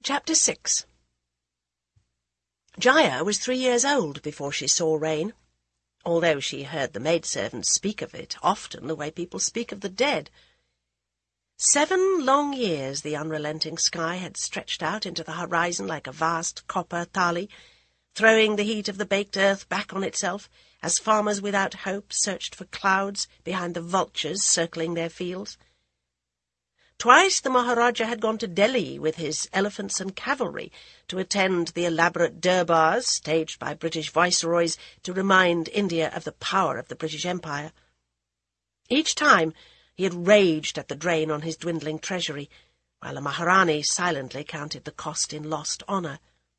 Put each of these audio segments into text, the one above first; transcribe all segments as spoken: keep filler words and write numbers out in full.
Chapter six. Jaya was three years old before she saw rain, although she heard the maidservants speak of it often the way people speak of the dead. Seven long years the unrelenting sky had stretched out into the horizon like a vast copper thali, throwing the heat of the baked earth back on itself as farmers without hope searched for clouds behind the vultures circling their fields. Twice the Maharaja had gone to Delhi with his elephants and cavalry to attend the elaborate durbars staged by British viceroys to remind India of the power of the British Empire. Each time he had raged at the drain on his dwindling treasury, while the Maharani silently counted the cost in lost honour.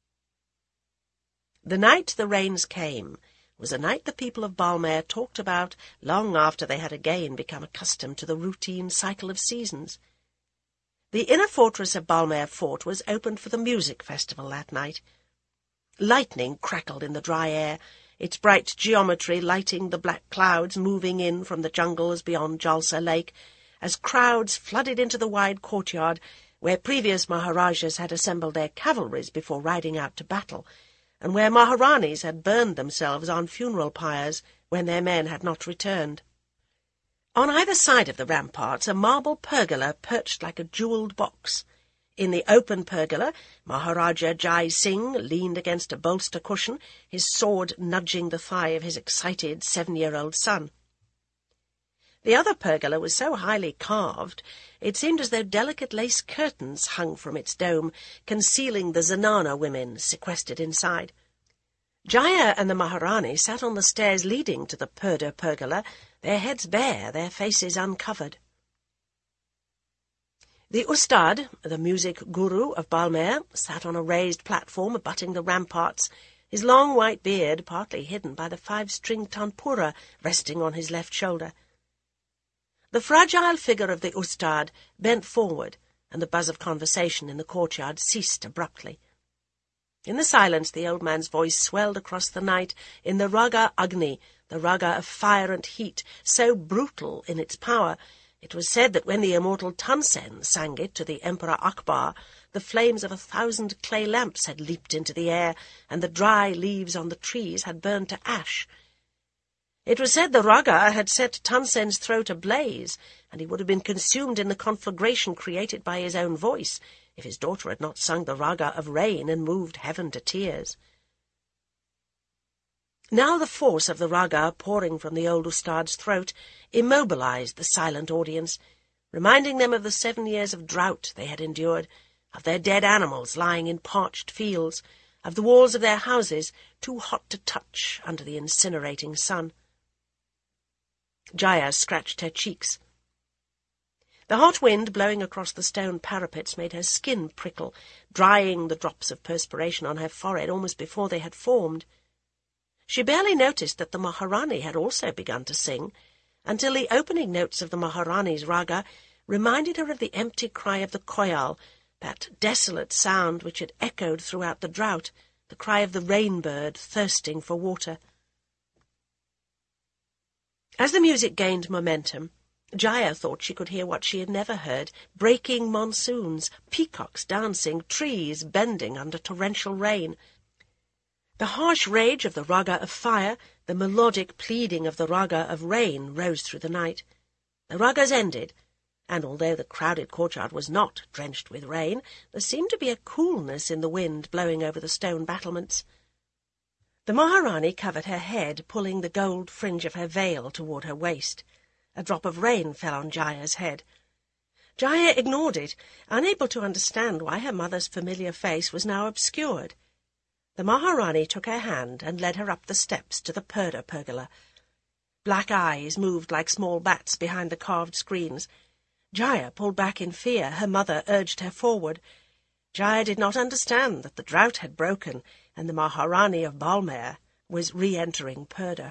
The night the rains came was a night the people of Balmair talked about long after they had again become accustomed to the routine cycle of seasons. The inner fortress of Balmair Fort was opened for the music festival that night. Lightning crackled in the dry air, its bright geometry lighting the black clouds moving in from the jungles beyond Jalsa Lake, as crowds flooded into the wide courtyard where previous Maharajas had assembled their cavalries before riding out to battle, and where Maharanis had burned themselves on funeral pyres when their men had not returned. On either side of the ramparts a marble pergola perched like a jewelled box. In the open pergola, Maharaja Jai Singh leaned against a bolster cushion, his sword nudging the thigh of his excited seven-year-old son. The other pergola was so highly carved, it seemed as though delicate lace curtains hung from its dome, concealing the Zenana women sequestered inside. Jaya and the Maharani sat on the stairs leading to the Purdah pergola, their heads bare, their faces uncovered. The Ustad, the music guru of Balmair, sat on a raised platform abutting the ramparts, his long white beard partly hidden by the five-stringed tanpura resting on his left shoulder. The fragile figure of the Ustad bent forward, and the buzz of conversation in the courtyard ceased abruptly. In the silence the old man's voice swelled across the night in the Raga Agni, the raga of fire and heat, so brutal in its power. It was said that when the immortal Tansen sang it to the Emperor Akbar, the flames of a thousand clay lamps had leaped into the air, and the dry leaves on the trees had burned to ash. It was said the raga had set Tansen's throat ablaze, and he would have been consumed in the conflagration created by his own voice, if his daughter had not sung the raga of rain and moved heaven to tears. Now the force of the raga pouring from the old Ustad's throat immobilized the silent audience, reminding them of the seven years of drought they had endured, of their dead animals lying in parched fields, of the walls of their houses too hot to touch under the incinerating sun. Jaya scratched her cheeks. The hot wind blowing across the stone parapets made her skin prickle, drying the drops of perspiration on her forehead almost before they had formed. She barely noticed that the Maharani had also begun to sing, until the opening notes of the Maharani's raga reminded her of the empty cry of the koyal, that desolate sound which had echoed throughout the drought, the cry of the rain-bird thirsting for water. As the music gained momentum, Jaya thought she could hear what she had never heard, breaking monsoons, peacocks dancing, trees bending under torrential rain. The harsh rage of the raga of fire, the melodic pleading of the raga of rain rose through the night. The ragas ended, and although the crowded courtyard was not drenched with rain, there seemed to be a coolness in the wind blowing over the stone battlements. The Maharani covered her head, pulling the gold fringe of her veil toward her waist. A drop of rain fell on Jaya's head. Jaya ignored it, unable to understand why her mother's familiar face was now obscured. The Maharani took her hand and led her up the steps to the Purdah pergola. Black eyes moved like small bats behind the carved screens. Jaya pulled back in fear. Her mother urged her forward. Jaya did not understand that the drought had broken, and the Maharani of Balmair was re-entering Purdah.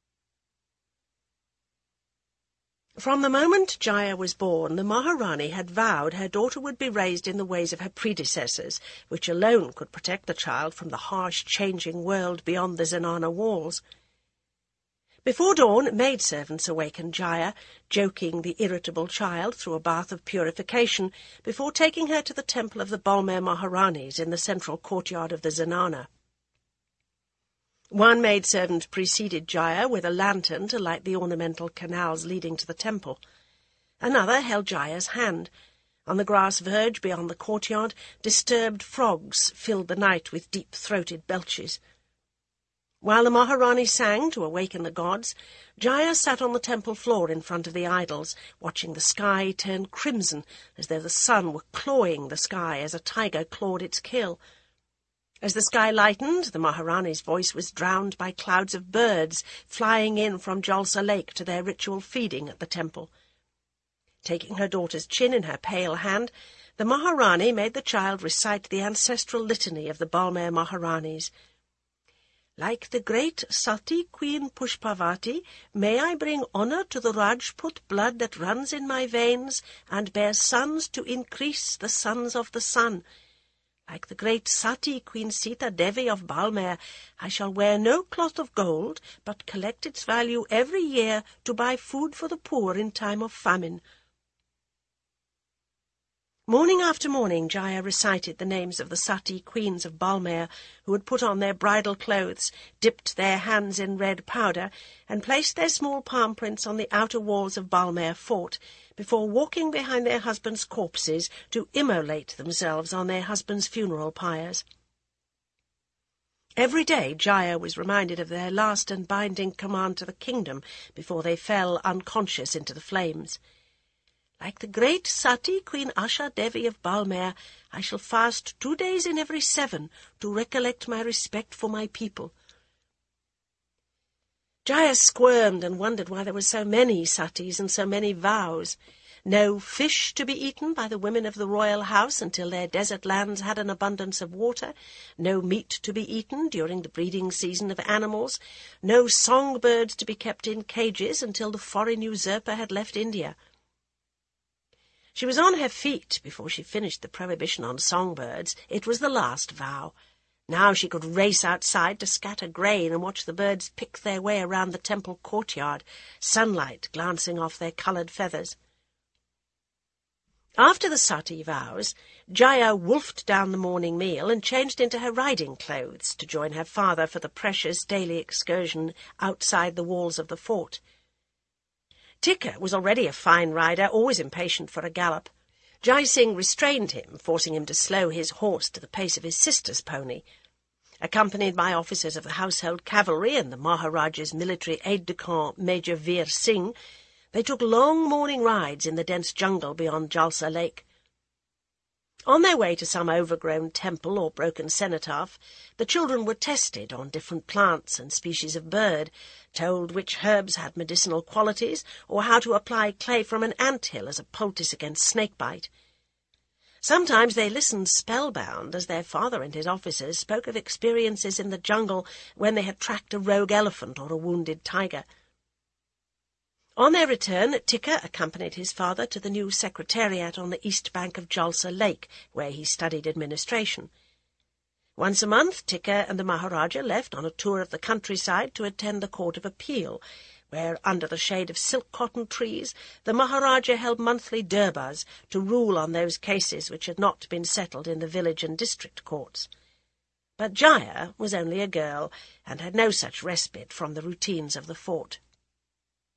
From the moment Jaya was born, the Maharani had vowed her daughter would be raised in the ways of her predecessors, which alone could protect the child from the harsh, changing world beyond the Zenana walls. Before dawn, maidservants awakened Jaya, joking the irritable child through a bath of purification before taking her to the temple of the Balmair Maharanis in the central courtyard of the Zenana. One maidservant preceded Jaya with a lantern to light the ornamental canals leading to the temple. Another held Jaya's hand. On the grass verge beyond the courtyard, disturbed frogs filled the night with deep-throated belches. While the Maharani sang to awaken the gods, Jaya sat on the temple floor in front of the idols, watching the sky turn crimson as though the sun were clawing the sky as a tiger clawed its kill. As the sky lightened, the Maharani's voice was drowned by clouds of birds flying in from Jalsa Lake to their ritual feeding at the temple. Taking her daughter's chin in her pale hand, the Maharani made the child recite the ancestral litany of the Balmair Maharanis. Like the great Sati Queen Pushpavati, may I bring honour to the Rajput blood that runs in my veins, and bear sons to increase the sons of the sun. Like the great Sati Queen Sita Devi of Balmair, I shall wear no cloth of gold, but collect its value every year to buy food for the poor in time of famine. Morning after morning, Jaya recited the names of the Sati queens of Balmair, who had put on their bridal clothes, dipped their hands in red powder, and placed their small palm prints on the outer walls of Balmair Fort, before walking behind their husbands' corpses to immolate themselves on their husbands' funeral pyres. Every day Jaya was reminded of their last and binding command to the kingdom before they fell unconscious into the flames. Like the great Sati, Queen Asha Devi of Balmair, I shall fast two days in every seven to recollect my respect for my people. Jaya squirmed and wondered why there were so many satis and so many vows. No fish to be eaten by the women of the royal house until their desert lands had an abundance of water, no meat to be eaten during the breeding season of animals, no songbirds to be kept in cages until the foreign usurper had left India. She was on her feet before she finished the prohibition on songbirds. It was the last vow. Now she could race outside to scatter grain and watch the birds pick their way around the temple courtyard, sunlight glancing off their coloured feathers. After the Sati vows, Jaya wolfed down the morning meal and changed into her riding clothes to join her father for the precious daily excursion outside the walls of the fort. Tikka was already a fine rider, always impatient for a gallop. Jai Singh restrained him, forcing him to slow his horse to the pace of his sister's pony. Accompanied by officers of the household cavalry and the Maharaja's military aide-de-camp, Major Veer Singh, they took long morning rides in the dense jungle beyond Jalsa Lake. On their way to some overgrown temple or broken cenotaph, the children were tested on different plants and species of bird, told which herbs had medicinal qualities, or how to apply clay from an anthill as a poultice against snakebite. Sometimes they listened spellbound as their father and his officers spoke of experiences in the jungle when they had tracked a rogue elephant or a wounded tiger. On their return, Tikka accompanied his father to the new secretariat on the east bank of Jalsa Lake, where he studied administration. Once a month, Tikka and the Maharaja left on a tour of the countryside to attend the Court of Appeal, where, under the shade of silk-cotton trees, the Maharaja held monthly durbars to rule on those cases which had not been settled in the village and district courts. But Jaya was only a girl, and had no such respite from the routines of the fort.